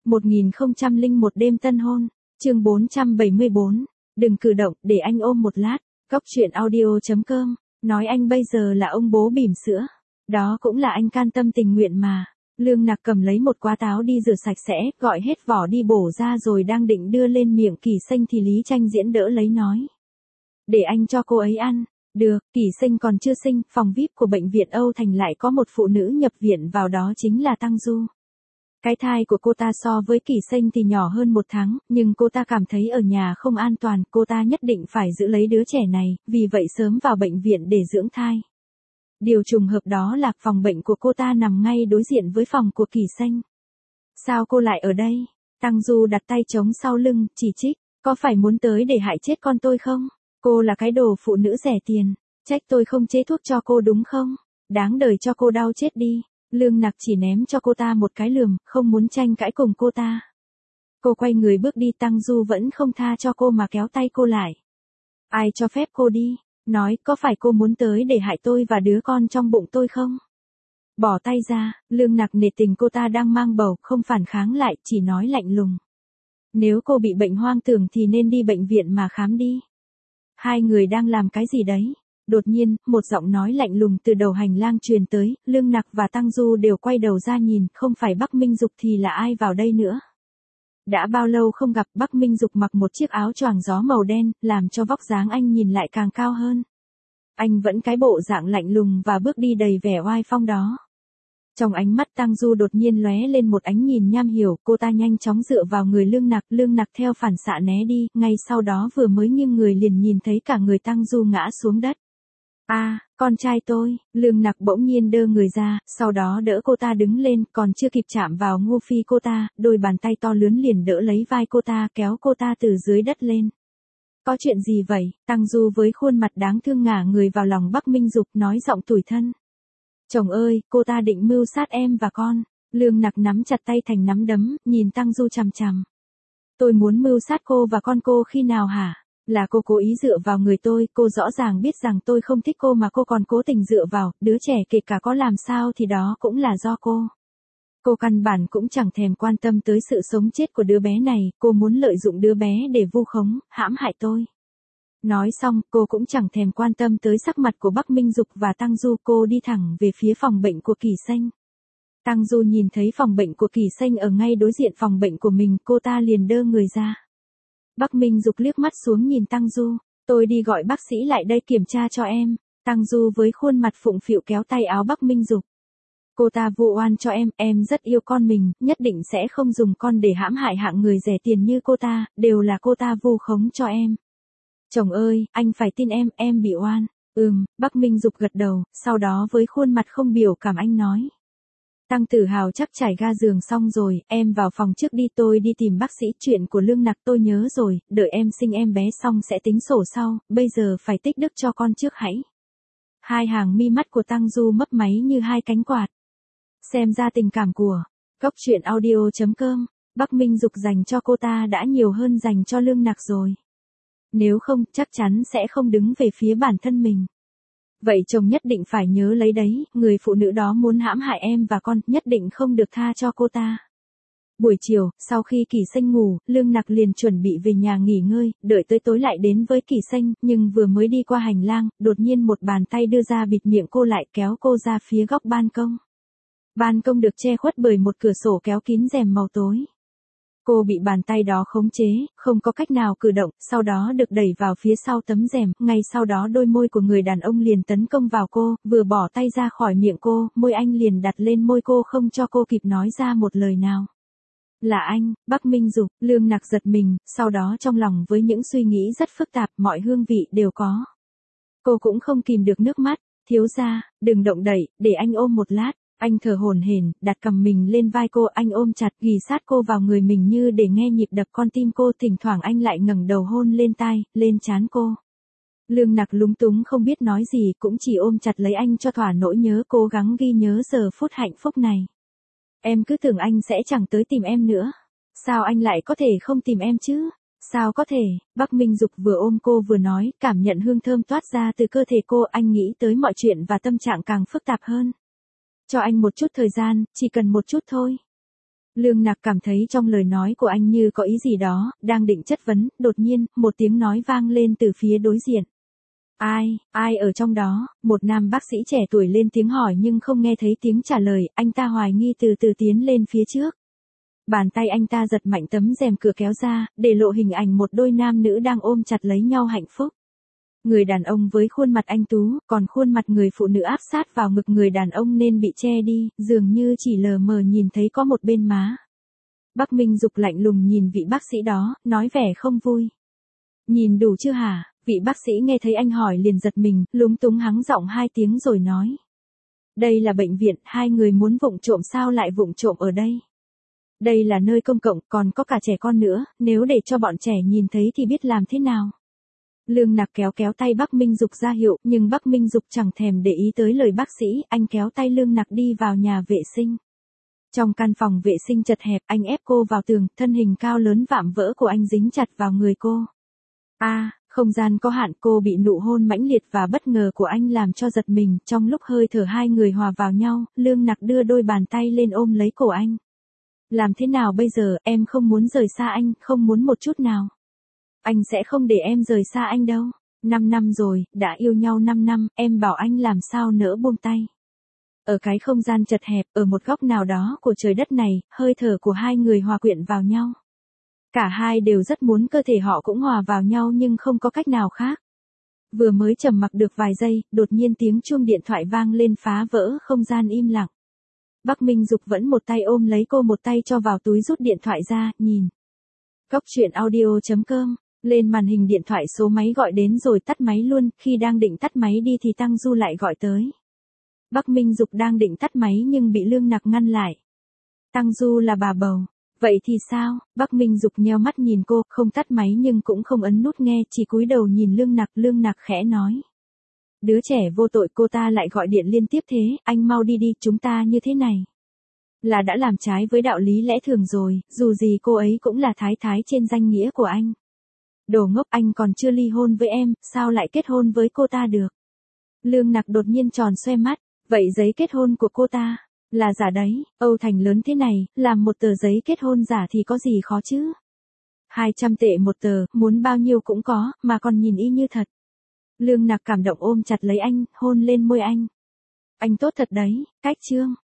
1001 đêm tân hôn, chương 474, đừng cử động, để anh ôm một lát, Góc truyện audio.com, nói anh bây giờ là ông bố bỉm sữa, đó cũng là anh can tâm tình nguyện mà. Lương Nặc cầm lấy một quả táo đi rửa sạch sẽ, gọi hết vỏ đi bổ ra rồi đang định đưa lên miệng Kỳ Xanh thì Lý Tranh Diễn đỡ lấy nói. Để anh cho cô ấy ăn. Được, Kỳ Xanh còn chưa sinh, phòng VIP của bệnh viện Âu Thành lại có một phụ nữ nhập viện vào, đó chính là Tăng Du. Cái thai của cô ta so với Kỳ Xanh thì nhỏ hơn 1 tháng, nhưng cô ta cảm thấy ở nhà không an toàn, cô ta nhất định phải giữ lấy đứa trẻ này, vì vậy sớm vào bệnh viện để dưỡng thai. Điều trùng hợp đó là phòng bệnh của cô ta nằm ngay đối diện với phòng của Kỳ Xanh. Sao cô lại ở đây? Tăng Du đặt tay trống sau lưng, chỉ trích, có phải muốn tới để hại chết con tôi không? Cô là cái đồ phụ nữ rẻ tiền, trách tôi không chế thuốc cho cô đúng không? Đáng đời cho cô đau chết đi. Lương Nặc chỉ ném cho cô ta một cái lườm, không muốn tranh cãi cùng cô ta. Cô quay người bước đi, Tăng Du vẫn không tha cho cô mà kéo tay cô lại. Ai cho phép cô đi? Nói, có phải cô muốn tới để hại tôi và đứa con trong bụng tôi không? Bỏ tay ra, Lương Nặc nể tình cô ta đang mang bầu, không phản kháng lại, chỉ nói lạnh lùng. Nếu cô bị bệnh hoang tưởng thì nên đi bệnh viện mà khám đi. Hai người đang làm cái gì đấy? Đột nhiên, một giọng nói lạnh lùng từ đầu hành lang truyền tới, Lương Nặc và Tăng Du đều quay đầu ra nhìn, không phải Bắc Minh Dục thì là ai vào đây nữa? Đã bao lâu không gặp, Bắc Minh Dục mặc một chiếc áo choàng gió màu đen, làm cho vóc dáng anh nhìn lại càng cao hơn. Anh vẫn cái bộ dạng lạnh lùng và bước đi đầy vẻ oai phong đó. Trong ánh mắt Tăng Du đột nhiên lóe lên một ánh nhìn nham hiểm, cô ta nhanh chóng dựa vào người Lương Nặc theo phản xạ né đi, ngay sau đó vừa mới nghiêng người liền nhìn thấy cả người Tăng Du ngã xuống đất. Con trai tôi, Lương Nặc bỗng nhiên đơ người ra, sau đó đỡ cô ta đứng lên, còn chưa kịp chạm vào ngu phi cô ta, đôi bàn tay to lớn liền đỡ lấy vai cô ta, kéo cô ta từ dưới đất lên. Có chuyện gì vậy? Tăng Du với khuôn mặt đáng thương ngả người vào lòng Bắc Minh Dục, nói giọng tủi thân. Chồng ơi, cô ta định mưu sát em và con. Lương Nặc nắm chặt tay thành nắm đấm, nhìn Tăng Du chằm chằm. Tôi muốn mưu sát cô và con cô khi nào hả? Là cô cố ý dựa vào người tôi, cô rõ ràng biết rằng tôi không thích cô mà cô còn cố tình dựa vào, đứa trẻ kể cả có làm sao thì đó cũng là do cô. Cô căn bản cũng chẳng thèm quan tâm tới sự sống chết của đứa bé này, cô muốn lợi dụng đứa bé để vu khống, hãm hại tôi. Nói xong, cô cũng chẳng thèm quan tâm tới sắc mặt của Bắc Minh Dục và Tăng Du, cô đi thẳng về phía phòng bệnh của Kỳ Xanh. Tăng Du nhìn thấy phòng bệnh của Kỳ Xanh ở ngay đối diện phòng bệnh của mình, cô ta liền đơ người ra. Bắc Minh Dục liếc mắt xuống nhìn Tăng Du, tôi đi gọi bác sĩ lại đây kiểm tra cho em. Tăng Du với khuôn mặt phụng phịu kéo tay áo Bắc Minh Dục. Cô ta vu oan cho em rất yêu con mình, nhất định sẽ không dùng con để hãm hại hạng người rẻ tiền như cô ta, đều là cô ta vu khống cho em. Chồng ơi, anh phải tin em bị oan. Bắc Minh Dục gật đầu, sau đó với khuôn mặt không biểu cảm anh nói. Tăng Tử Hào chắc trải ga giường xong rồi, em vào phòng trước đi, tôi đi tìm bác sĩ, chuyện của Lương Nặc tôi nhớ rồi, đợi em sinh em bé xong sẽ tính sổ sau, bây giờ phải tích đức cho con trước hãy. Hai hàng mi mắt của Tăng Du mấp máy như hai cánh quạt. Xem ra tình cảm của Góc truyện audio.com, Bắc Minh Dục dành cho cô ta đã nhiều hơn dành cho Lương Nặc rồi. Nếu không, chắc chắn sẽ không đứng về phía bản thân mình. Vậy chồng nhất định phải nhớ lấy đấy, người phụ nữ đó muốn hãm hại em và con, nhất định không được tha cho cô ta. Buổi chiều, sau khi Kỳ Xanh ngủ, Lương Nặc liền chuẩn bị về nhà nghỉ ngơi, đợi tới tối lại đến với Kỳ Xanh, nhưng vừa mới đi qua hành lang, đột nhiên một bàn tay đưa ra bịt miệng cô lại, kéo cô ra phía góc ban công. Ban công được che khuất bởi một cửa sổ kéo kín rèm màu tối. Cô bị bàn tay đó khống chế, không có cách nào cử động, sau đó được đẩy vào phía sau tấm rèm, ngay sau đó đôi môi của người đàn ông liền tấn công vào cô, vừa bỏ tay ra khỏi miệng cô, môi anh liền đặt lên môi cô không cho cô kịp nói ra một lời nào. Là anh, Bắc Minh Dục. Lương Nặc giật mình, sau đó trong lòng với những suy nghĩ rất phức tạp, mọi hương vị đều có. Cô cũng không kìm được nước mắt, thiếu gia, đừng động đậy, để anh ôm một lát. Anh thở hổn hển, đặt cằm mình lên vai cô, anh ôm chặt, ghì sát cô vào người mình như để nghe nhịp đập con tim cô, thỉnh thoảng anh lại ngẩng đầu hôn lên tai, lên trán cô. Lương Nặc lúng túng không biết nói gì, cũng chỉ ôm chặt lấy anh cho thỏa nỗi nhớ, cố gắng ghi nhớ giờ phút hạnh phúc này. Em cứ tưởng anh sẽ chẳng tới tìm em nữa. Sao anh lại có thể không tìm em chứ? Sao có thể? Bắc Minh Dục vừa ôm cô vừa nói, cảm nhận hương thơm toát ra từ cơ thể cô, anh nghĩ tới mọi chuyện và tâm trạng càng phức tạp hơn. Cho anh một chút thời gian, chỉ cần một chút thôi. Lương Nặc cảm thấy trong lời nói của anh như có ý gì đó, đang định chất vấn, đột nhiên, một tiếng nói vang lên từ phía đối diện. Ai ở trong đó, một nam bác sĩ trẻ tuổi lên tiếng hỏi nhưng không nghe thấy tiếng trả lời, anh ta hoài nghi từ từ tiến lên phía trước. Bàn tay anh ta giật mạnh tấm rèm cửa kéo ra, để lộ hình ảnh một đôi nam nữ đang ôm chặt lấy nhau hạnh phúc. Người đàn ông với khuôn mặt anh tú, còn khuôn mặt người phụ nữ áp sát vào ngực người đàn ông nên bị che đi, dường như chỉ lờ mờ nhìn thấy có một bên má. Bắc Minh Dục lạnh lùng nhìn vị bác sĩ đó, nói vẻ không vui. Nhìn đủ chưa hả? Vị bác sĩ nghe thấy anh hỏi liền giật mình, lúng túng hắng giọng 2 tiếng rồi nói. Đây là bệnh viện, hai người muốn vụng trộm sao lại vụng trộm ở đây? Đây là nơi công cộng, còn có cả trẻ con nữa, nếu để cho bọn trẻ nhìn thấy thì biết làm thế nào? Lương Nặc kéo kéo tay Bắc Minh Dục ra hiệu, nhưng Bắc Minh Dục chẳng thèm để ý tới lời bác sĩ, anh kéo tay Lương Nặc đi vào nhà vệ sinh. Trong căn phòng vệ sinh chật hẹp, anh ép cô vào tường, thân hình cao lớn vạm vỡ của anh dính chặt vào người cô. Không gian có hạn, cô bị nụ hôn mãnh liệt và bất ngờ của anh làm cho giật mình, trong lúc hơi thở hai người hòa vào nhau, Lương Nặc đưa đôi bàn tay lên ôm lấy cổ anh. Làm thế nào bây giờ, em không muốn rời xa anh, không muốn một chút nào. Anh sẽ không để em rời xa anh đâu. 5 năm rồi, đã yêu nhau 5 năm, em bảo anh làm sao nỡ buông tay. Ở cái không gian chật hẹp, ở một góc nào đó của trời đất này, hơi thở của hai người hòa quyện vào nhau. Cả hai đều rất muốn cơ thể họ cũng hòa vào nhau nhưng không có cách nào khác. Vừa mới trầm mặc được vài giây, đột nhiên tiếng chuông điện thoại vang lên phá vỡ không gian im lặng. Bắc Minh Dục vẫn một tay ôm lấy cô, một tay cho vào túi rút điện thoại ra, nhìn. Coctruyện.audio.com, lên màn hình điện thoại số máy gọi đến rồi tắt máy luôn, khi đang định tắt máy đi thì Tăng Du lại gọi tới. Bắc Minh Dục đang định tắt máy nhưng bị Lương Nặc ngăn lại. Tăng Du là bà bầu. Vậy thì sao? Bắc Minh Dục nheo mắt nhìn cô, không tắt máy nhưng cũng không ấn nút nghe, chỉ cúi đầu nhìn Lương Nặc khẽ nói. Đứa trẻ vô tội, cô ta lại gọi điện liên tiếp thế, anh mau đi đi, chúng ta như thế này. Là đã làm trái với đạo lý lẽ thường rồi, dù gì cô ấy cũng là thái thái trên danh nghĩa của anh. Đồ ngốc, anh còn chưa ly hôn với em, sao lại kết hôn với cô ta được? Lương Nặc đột nhiên tròn xoe mắt, vậy giấy kết hôn của cô ta là giả đấy, Âu Thành lớn thế này, làm một tờ giấy kết hôn giả thì có gì khó chứ? 200 tệ một tờ, muốn bao nhiêu cũng có, mà còn nhìn y như thật. Lương Nặc cảm động ôm chặt lấy anh, hôn lên môi anh. Anh tốt thật đấy, cách chương.